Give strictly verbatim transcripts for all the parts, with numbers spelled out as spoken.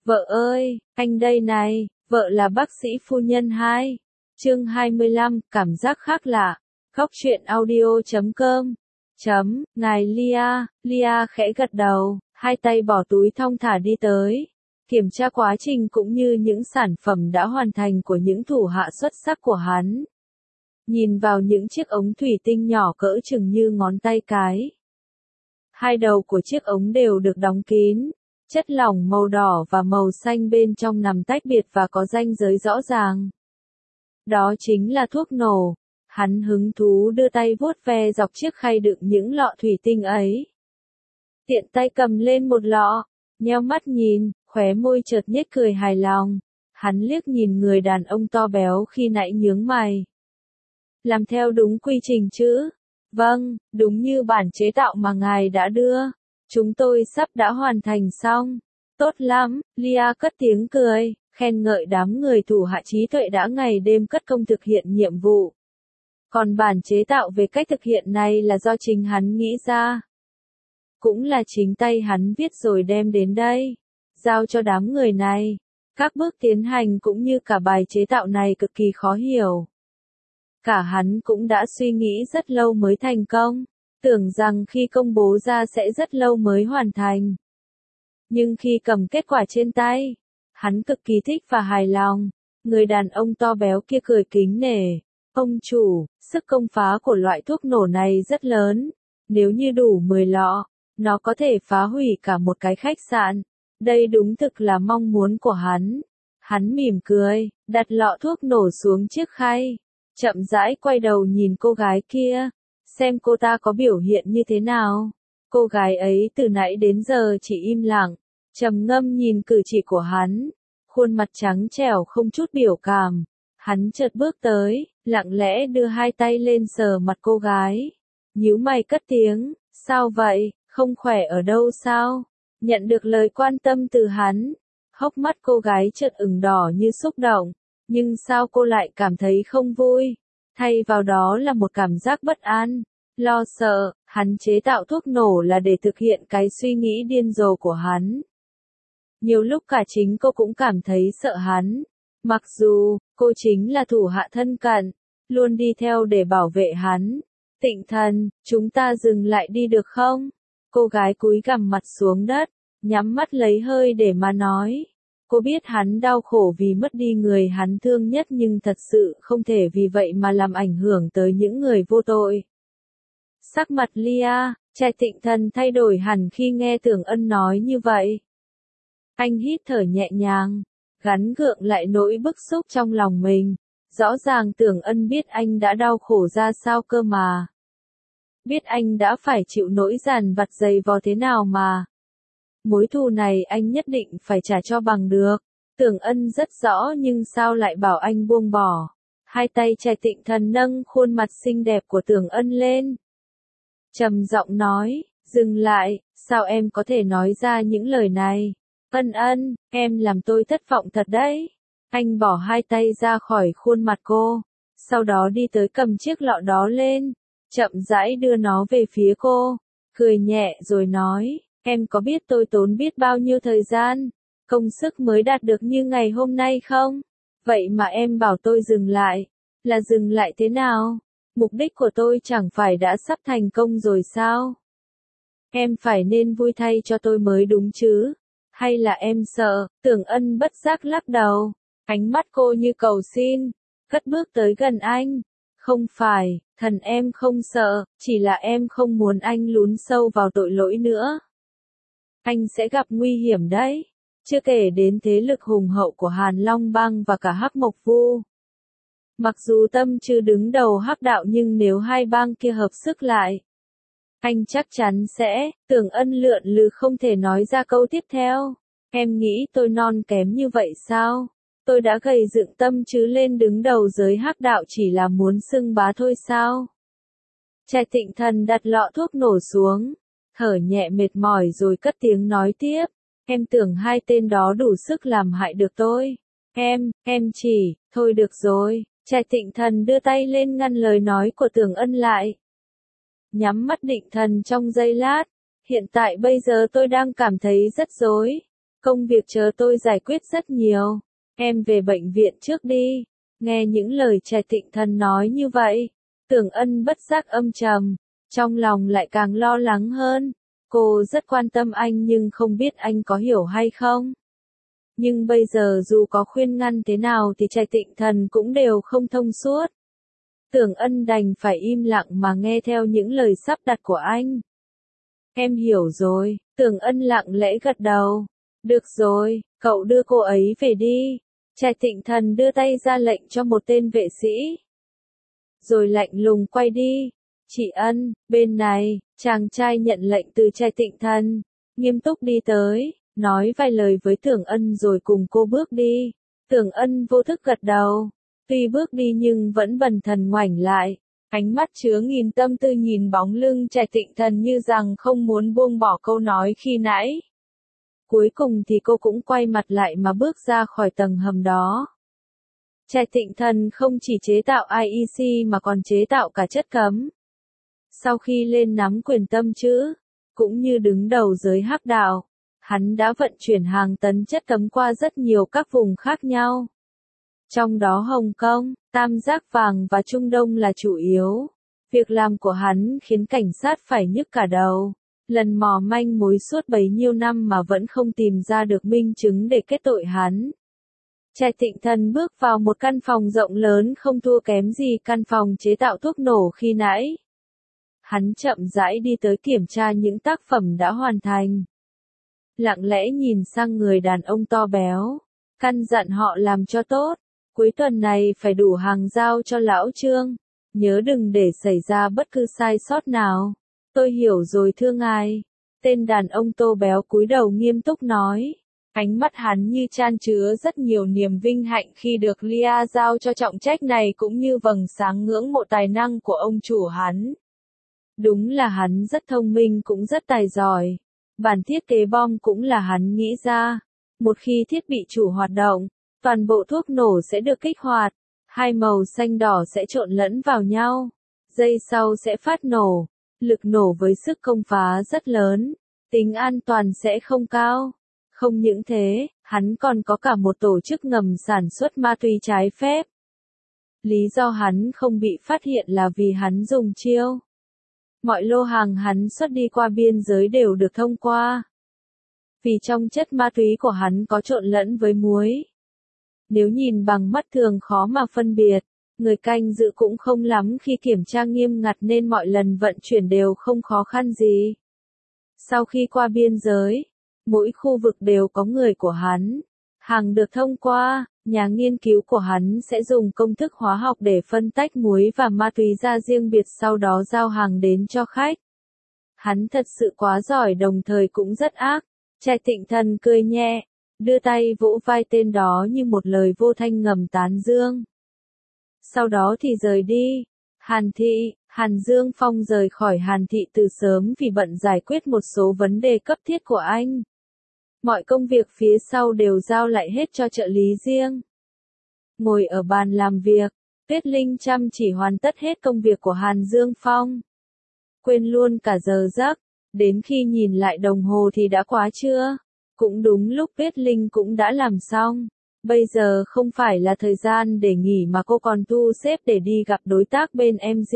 Vợ ơi, anh đây này, vợ là bác sĩ phu nhân hai. Chương hai mươi lăm, cảm giác khác lạ. Góc truyện audio chấm com. Chấm, ngài Lia, Lia khẽ gật đầu, hai tay bỏ túi thong thả đi tới. Kiểm tra quá trình cũng như những sản phẩm đã hoàn thành của những thủ hạ xuất sắc của hắn. Nhìn vào những chiếc ống thủy tinh nhỏ cỡ chừng như ngón tay cái. Hai đầu của chiếc ống đều được đóng kín. Chất lỏng màu đỏ và màu xanh bên trong nằm tách biệt và có ranh giới rõ ràng. Đó chính là thuốc nổ. Hắn hứng thú đưa tay vuốt ve dọc chiếc khay đựng những lọ thủy tinh ấy. Tiện tay cầm lên một lọ, nheo mắt nhìn, khóe môi chợt nhếch cười hài lòng. Hắn liếc nhìn người đàn ông to béo khi nãy nhướng mày. Làm theo đúng quy trình chứ? Vâng, đúng như bản chế tạo mà ngài đã đưa. Chúng tôi sắp đã hoàn thành xong. Tốt lắm, Lia cất tiếng cười, khen ngợi đám người thủ hạ trí tuệ đã ngày đêm cất công thực hiện nhiệm vụ. Còn bản chế tạo về cách thực hiện này là do chính hắn nghĩ ra. Cũng là chính tay hắn viết rồi đem đến đây. Giao cho đám người này. Các bước tiến hành cũng như cả bài chế tạo này cực kỳ khó hiểu. Cả hắn cũng đã suy nghĩ rất lâu mới thành công. Tưởng rằng khi công bố ra sẽ rất lâu mới hoàn thành. Nhưng khi cầm kết quả trên tay, hắn cực kỳ thích và hài lòng. Người đàn ông to béo kia cười kính nể. Ông chủ, sức công phá của loại thuốc nổ này rất lớn. Nếu như đủ mười lọ, nó có thể phá hủy cả một cái khách sạn. Đây đúng thực là mong muốn của hắn. Hắn mỉm cười, đặt lọ thuốc nổ xuống chiếc khay. Chậm rãi quay đầu nhìn cô gái kia. Xem cô ta có biểu hiện như thế nào. Cô gái ấy từ nãy đến giờ chỉ im lặng, trầm ngâm nhìn cử chỉ của hắn. Khuôn mặt trắng trẻo không chút biểu cảm. Hắn chợt bước tới, lặng lẽ đưa hai tay lên sờ mặt cô gái. Nhíu mày cất tiếng, sao vậy, không khỏe ở đâu sao? Nhận được lời quan tâm từ hắn. Hốc mắt cô gái chợt ửng đỏ như xúc động. Nhưng sao cô lại cảm thấy không vui? Thay vào đó là một cảm giác bất an, lo sợ. Hắn chế tạo thuốc nổ là để thực hiện cái suy nghĩ điên rồ của hắn. Nhiều lúc cả chính cô cũng cảm thấy sợ hắn. Mặc dù, cô chính là thủ hạ thân cận, luôn đi theo để bảo vệ hắn. Tịnh thần, chúng ta dừng lại đi được không? Cô gái cúi gằm mặt xuống đất, nhắm mắt lấy hơi để mà nói. Cô biết hắn đau khổ vì mất đi người hắn thương nhất nhưng thật sự không thể vì vậy mà làm ảnh hưởng tới những người vô tội. Sắc mặt Lia, trai tịnh thần thay đổi hẳn khi nghe Tưởng Ân nói như vậy. Anh hít thở nhẹ nhàng, gắn gượng lại nỗi bức xúc trong lòng mình. Rõ ràng Tưởng Ân biết anh đã đau khổ ra sao cơ mà. Biết anh đã phải chịu nỗi dằn vặt dày vò thế nào mà. Mối thù này anh nhất định phải trả cho bằng được. Tưởng Ân rất rõ nhưng sao lại bảo anh buông bỏ. Hai tay trai tịnh thần nâng khuôn mặt xinh đẹp của Tưởng Ân lên. Trầm giọng nói, dừng lại, sao em có thể nói ra những lời này? Ân Ân, em làm tôi thất vọng thật đấy. Anh bỏ hai tay ra khỏi khuôn mặt cô. Sau đó đi tới cầm chiếc lọ đó lên. Chậm rãi đưa nó về phía cô. Cười nhẹ rồi nói. Em có biết tôi tốn biết bao nhiêu thời gian, công sức mới đạt được như ngày hôm nay không? Vậy mà em bảo tôi dừng lại. Là dừng lại thế nào? Mục đích của tôi chẳng phải đã sắp thành công rồi sao? Em phải nên vui thay cho tôi mới đúng chứ? Hay là em sợ? Tưởng Ân bất giác lắc đầu. Ánh mắt cô như cầu xin. Cất bước tới gần anh. Không phải, thần em không sợ, chỉ là em không muốn anh lún sâu vào tội lỗi nữa. Anh sẽ gặp nguy hiểm đấy. Chưa kể đến thế lực hùng hậu của Hàn Long Bang và cả Hắc Mộc Vu. Mặc dù Tâm Trư đứng đầu Hắc Đạo nhưng nếu hai bang kia hợp sức lại, anh chắc chắn sẽ. Tưởng Ân lượn lừ không thể nói ra câu tiếp theo. Em nghĩ tôi non kém như vậy sao? Tôi đã gầy dựng Tâm Trư lên đứng đầu giới Hắc Đạo chỉ là muốn xưng bá thôi sao? Trai tịnh thần đặt lọ thuốc nổ xuống. Thở nhẹ mệt mỏi rồi cất tiếng nói tiếp. Em tưởng hai tên đó đủ sức làm hại được tôi. Em, em chỉ, thôi được rồi. Trai tịnh thần đưa tay lên ngăn lời nói của Tưởng Ân lại. Nhắm mắt định thần trong giây lát. Hiện tại bây giờ tôi đang cảm thấy rất rối. Công việc chờ tôi giải quyết rất nhiều. Em về bệnh viện trước đi. Nghe những lời Trạch Tịnh Thần nói như vậy, Tưởng Ân bất giác âm trầm, trong lòng lại càng lo lắng hơn. Cô rất quan tâm anh nhưng không biết anh có hiểu hay không. Nhưng bây giờ dù có khuyên ngăn thế nào thì Trạch Tịnh Thần cũng đều không thông suốt. Tưởng Ân đành phải im lặng mà nghe theo những lời sắp đặt của anh. Em hiểu rồi, Tưởng Ân lặng lẽ gật đầu. Được rồi, cậu đưa cô ấy về đi. Trạch Tịnh Thần đưa tay ra lệnh cho một tên vệ sĩ. Rồi lạnh lùng quay đi. Chị Ân, bên này, chàng trai nhận lệnh từ Trạch Tịnh Thần, nghiêm túc đi tới, nói vài lời với Tưởng Ân rồi cùng cô bước đi. Tưởng Ân vô thức gật đầu, tuy bước đi nhưng vẫn bần thần ngoảnh lại, ánh mắt chứa nghìn tâm tư nhìn bóng lưng Trạch Tịnh Thần như rằng không muốn buông bỏ câu nói khi nãy. Cuối cùng thì cô cũng quay mặt lại mà bước ra khỏi tầng hầm đó. Trạch Tịnh Thần không chỉ chế tạo i e xê mà còn chế tạo cả chất cấm. Sau khi lên nắm quyền tâm chữ, cũng như đứng đầu giới hắc đạo, hắn đã vận chuyển hàng tấn chất cấm qua rất nhiều các vùng khác nhau. Trong đó Hồng Kông, Tam Giác Vàng và Trung Đông là chủ yếu. Việc làm của hắn khiến cảnh sát phải nhức cả đầu. Lần mò manh mối suốt bấy nhiêu năm mà vẫn không tìm ra được minh chứng để kết tội hắn. Trạch Tịnh Thần bước vào một căn phòng rộng lớn không thua kém gì căn phòng chế tạo thuốc nổ khi nãy. Hắn chậm rãi đi tới kiểm tra những tác phẩm đã hoàn thành. Lặng lẽ nhìn sang người đàn ông to béo, căn dặn họ làm cho tốt. Cuối tuần này phải đủ hàng giao cho lão Trương. Nhớ đừng để xảy ra bất cứ sai sót nào. Tôi hiểu rồi thưa ngài. Tên đàn ông tô béo cúi đầu nghiêm túc nói. Ánh mắt hắn như chan chứa rất nhiều niềm vinh hạnh khi được Lia giao cho trọng trách này cũng như vầng sáng ngưỡng mộ tài năng của ông chủ hắn. Đúng là hắn rất thông minh cũng rất tài giỏi. Bản thiết kế bom cũng là hắn nghĩ ra. Một khi thiết bị chủ hoạt động, toàn bộ thuốc nổ sẽ được kích hoạt. Hai màu xanh đỏ sẽ trộn lẫn vào nhau. Giây sau sẽ phát nổ. Lực nổ với sức công phá rất lớn. Tính an toàn sẽ không cao. Không những thế, hắn còn có cả một tổ chức ngầm sản xuất ma túy trái phép. Lý do hắn không bị phát hiện là vì hắn dùng chiêu. Mọi lô hàng hắn xuất đi qua biên giới đều được thông qua. Vì trong chất ma túy của hắn có trộn lẫn với muối. Nếu nhìn bằng mắt thường khó mà phân biệt, người canh giữ cũng không lắm khi kiểm tra nghiêm ngặt nên mọi lần vận chuyển đều không khó khăn gì. Sau khi qua biên giới, mỗi khu vực đều có người của hắn. Hàng được thông qua, nhà nghiên cứu của hắn sẽ dùng công thức hóa học để phân tách muối và ma túy ra riêng biệt sau đó giao hàng đến cho khách. Hắn thật sự quá giỏi đồng thời cũng rất ác. Trạch Tịnh Thần cười nhẹ, đưa tay vỗ vai tên đó như một lời vô thanh ngầm tán dương. Sau đó thì rời đi. Hàn Thị, Hàn Dương Phong rời khỏi Hàn Thị từ sớm vì bận giải quyết một số vấn đề cấp thiết của anh. Mọi công việc phía sau đều giao lại hết cho trợ lý riêng. Ngồi ở bàn làm việc, Tuyết Linh chăm chỉ hoàn tất hết công việc của Hàn Dương Phong. Quên luôn cả giờ giấc, đến khi nhìn lại đồng hồ thì đã quá trưa. Cũng đúng lúc Tuyết Linh cũng đã làm xong. Bây giờ không phải là thời gian để nghỉ mà cô còn thu xếp để đi gặp đối tác bên em giê.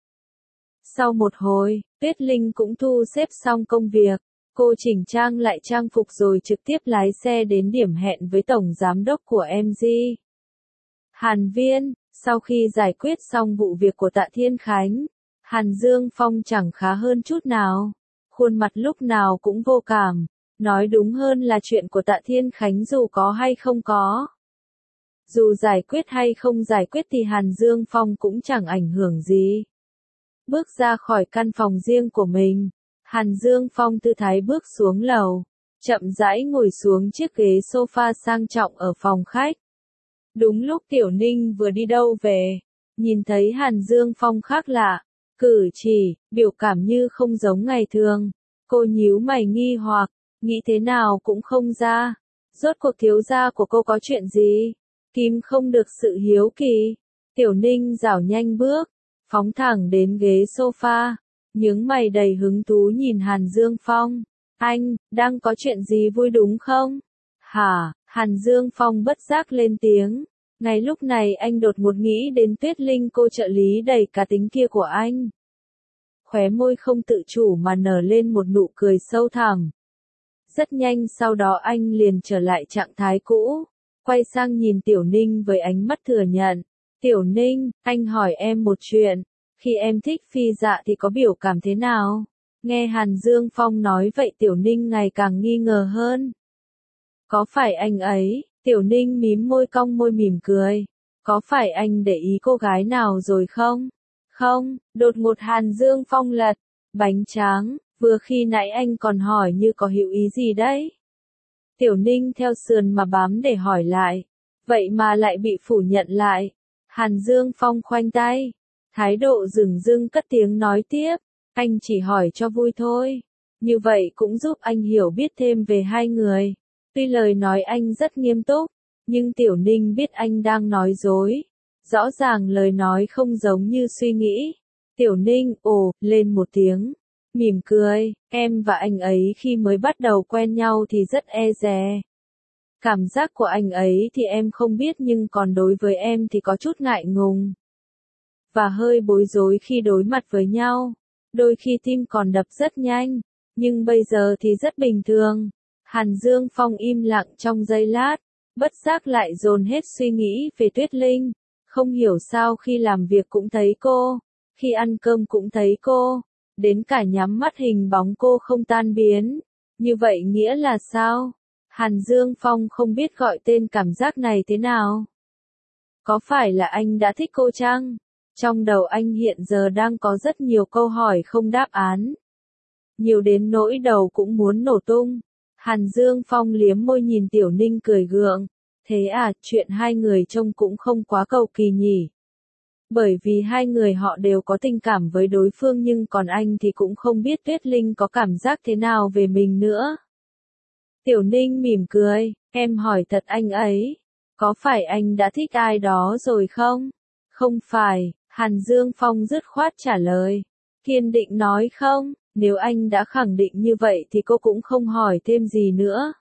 Sau một hồi, Tuyết Linh cũng thu xếp xong công việc. Cô chỉnh trang lại trang phục rồi trực tiếp lái xe đến điểm hẹn với tổng giám đốc của em giê. Hàn Viên, sau khi giải quyết xong vụ việc của Tạ Thiên Khánh, Hàn Dương Phong chẳng khá hơn chút nào. Khuôn mặt lúc nào cũng vô cảm. Nói đúng hơn là chuyện của Tạ Thiên Khánh dù có hay không có. Dù giải quyết hay không giải quyết thì Hàn Dương Phong cũng chẳng ảnh hưởng gì. Bước ra khỏi căn phòng riêng của mình, Hàn Dương Phong tư thái bước xuống lầu, chậm rãi ngồi xuống chiếc ghế sofa sang trọng ở phòng khách. Đúng lúc Tiểu Ninh vừa đi đâu về, nhìn thấy Hàn Dương Phong khác lạ, cử chỉ, biểu cảm như không giống ngày thường. Cô nhíu mày nghi hoặc, nghĩ thế nào cũng không ra. Rốt cuộc thiếu gia của cô có chuyện gì? Kìm không được sự hiếu kỳ. Tiểu Ninh dảo nhanh bước, phóng thẳng đến ghế sofa, nhướng mày đầy hứng thú nhìn Hàn Dương Phong. Anh, đang có chuyện gì vui đúng không? Hả? Hàn Dương Phong bất giác lên tiếng. Ngay lúc này anh đột ngột nghĩ đến Tuyết Linh cô trợ lý đầy cá tính kia của anh. Khóe môi không tự chủ mà nở lên một nụ cười sâu thẳm. Rất nhanh sau đó anh liền trở lại trạng thái cũ, quay sang nhìn Tiểu Ninh với ánh mắt thừa nhận. Tiểu Ninh, anh hỏi em một chuyện, khi em thích Phi Dạ thì có biểu cảm thế nào? Nghe Hàn Dương Phong nói vậy Tiểu Ninh ngày càng nghi ngờ hơn. Có phải anh ấy? Tiểu Ninh mím môi cong môi mỉm cười. Có phải anh để ý cô gái nào rồi không? Không, đột ngột Hàn Dương Phong lật bánh tráng, vừa khi nãy anh còn hỏi như có hiểu ý gì đấy. Tiểu Ninh theo sườn mà bám để hỏi lại, vậy mà lại bị phủ nhận lại. Hàn Dương Phong khoanh tay, thái độ dửng dưng cất tiếng nói tiếp, anh chỉ hỏi cho vui thôi. Như vậy cũng giúp anh hiểu biết thêm về hai người. Tuy lời nói anh rất nghiêm túc, nhưng Tiểu Ninh biết anh đang nói dối. Rõ ràng lời nói không giống như suy nghĩ. Tiểu Ninh ồ lên một tiếng, mỉm cười, em và anh ấy khi mới bắt đầu quen nhau thì rất e dè. Cảm giác của anh ấy thì em không biết nhưng còn đối với em thì có chút ngại ngùng. Và hơi bối rối khi đối mặt với nhau. Đôi khi tim còn đập rất nhanh, nhưng bây giờ thì rất bình thường. Hàn Dương Phong im lặng trong giây lát, bất giác lại dồn hết suy nghĩ về Tuyết Linh. Không hiểu sao khi làm việc cũng thấy cô, khi ăn cơm cũng thấy cô, đến cả nhắm mắt hình bóng cô không tan biến. Như vậy nghĩa là sao? Hàn Dương Phong không biết gọi tên cảm giác này thế nào. Có phải là anh đã thích cô chăng? Trong đầu anh hiện giờ đang có rất nhiều câu hỏi không đáp án. Nhiều đến nỗi đầu cũng muốn nổ tung. Hàn Dương Phong liếm môi nhìn Tiểu Ninh cười gượng. Thế à, chuyện hai người trông cũng không quá cầu kỳ nhỉ. Bởi vì hai người họ đều có tình cảm với đối phương nhưng còn anh thì cũng không biết Tuyết Linh có cảm giác thế nào về mình nữa. Tiểu Ninh mỉm cười, em hỏi thật anh ấy, có phải anh đã thích ai đó rồi không? Không phải, Hàn Dương Phong dứt khoát trả lời. Kiên định nói không, nếu anh đã khẳng định như vậy thì cô cũng không hỏi thêm gì nữa.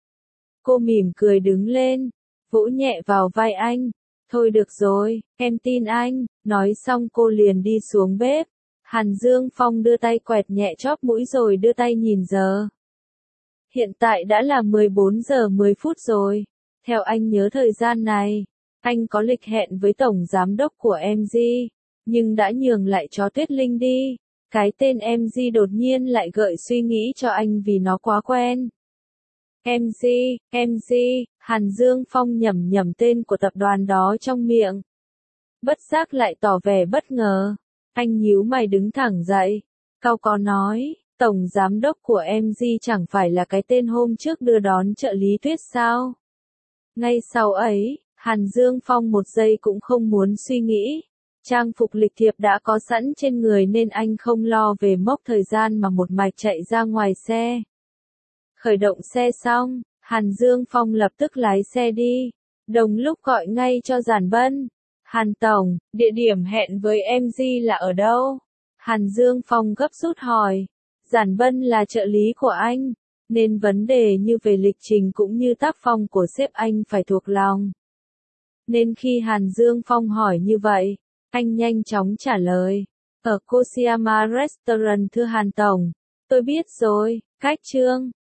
Cô mỉm cười đứng lên, vỗ nhẹ vào vai anh. Thôi được rồi, em tin anh, nói xong cô liền đi xuống bếp. Hàn Dương Phong đưa tay quẹt nhẹ chóp mũi rồi đưa tay nhìn giờ. Hiện tại đã là mười bốn giờ mười phút rồi. Theo anh nhớ thời gian này, anh có lịch hẹn với tổng giám đốc của em giê, nhưng đã nhường lại cho Tuyết Linh đi. Cái tên em giê đột nhiên lại gợi suy nghĩ cho anh vì nó quá quen. em giê, em giê, Hàn Dương Phong nhẩm nhẩm tên của tập đoàn đó trong miệng. Bất giác lại tỏ vẻ bất ngờ. Anh nhíu mày đứng thẳng dậy. Cau có nói, tổng giám đốc của em giê chẳng phải là cái tên hôm trước đưa đón trợ lý Tuyết sao? Ngay sau ấy, Hàn Dương Phong một giây cũng không muốn suy nghĩ. Trang phục lịch thiệp đã có sẵn trên người nên anh không lo về mốc thời gian mà một mạch chạy ra ngoài xe. Khởi động xe xong, Hàn Dương Phong lập tức lái xe đi. Đồng lúc gọi ngay cho Giản Bân. Hàn Tổng, địa điểm hẹn với em giê là ở đâu? Hàn Dương Phong gấp rút hỏi. Giản Bân là trợ lý của anh, nên vấn đề như về lịch trình cũng như tác phong của sếp anh phải thuộc lòng. Nên khi Hàn Dương Phong hỏi như vậy, anh nhanh chóng trả lời. Ở Koshiyama Restaurant thưa Hàn Tổng. Tôi biết rồi, cách Trương.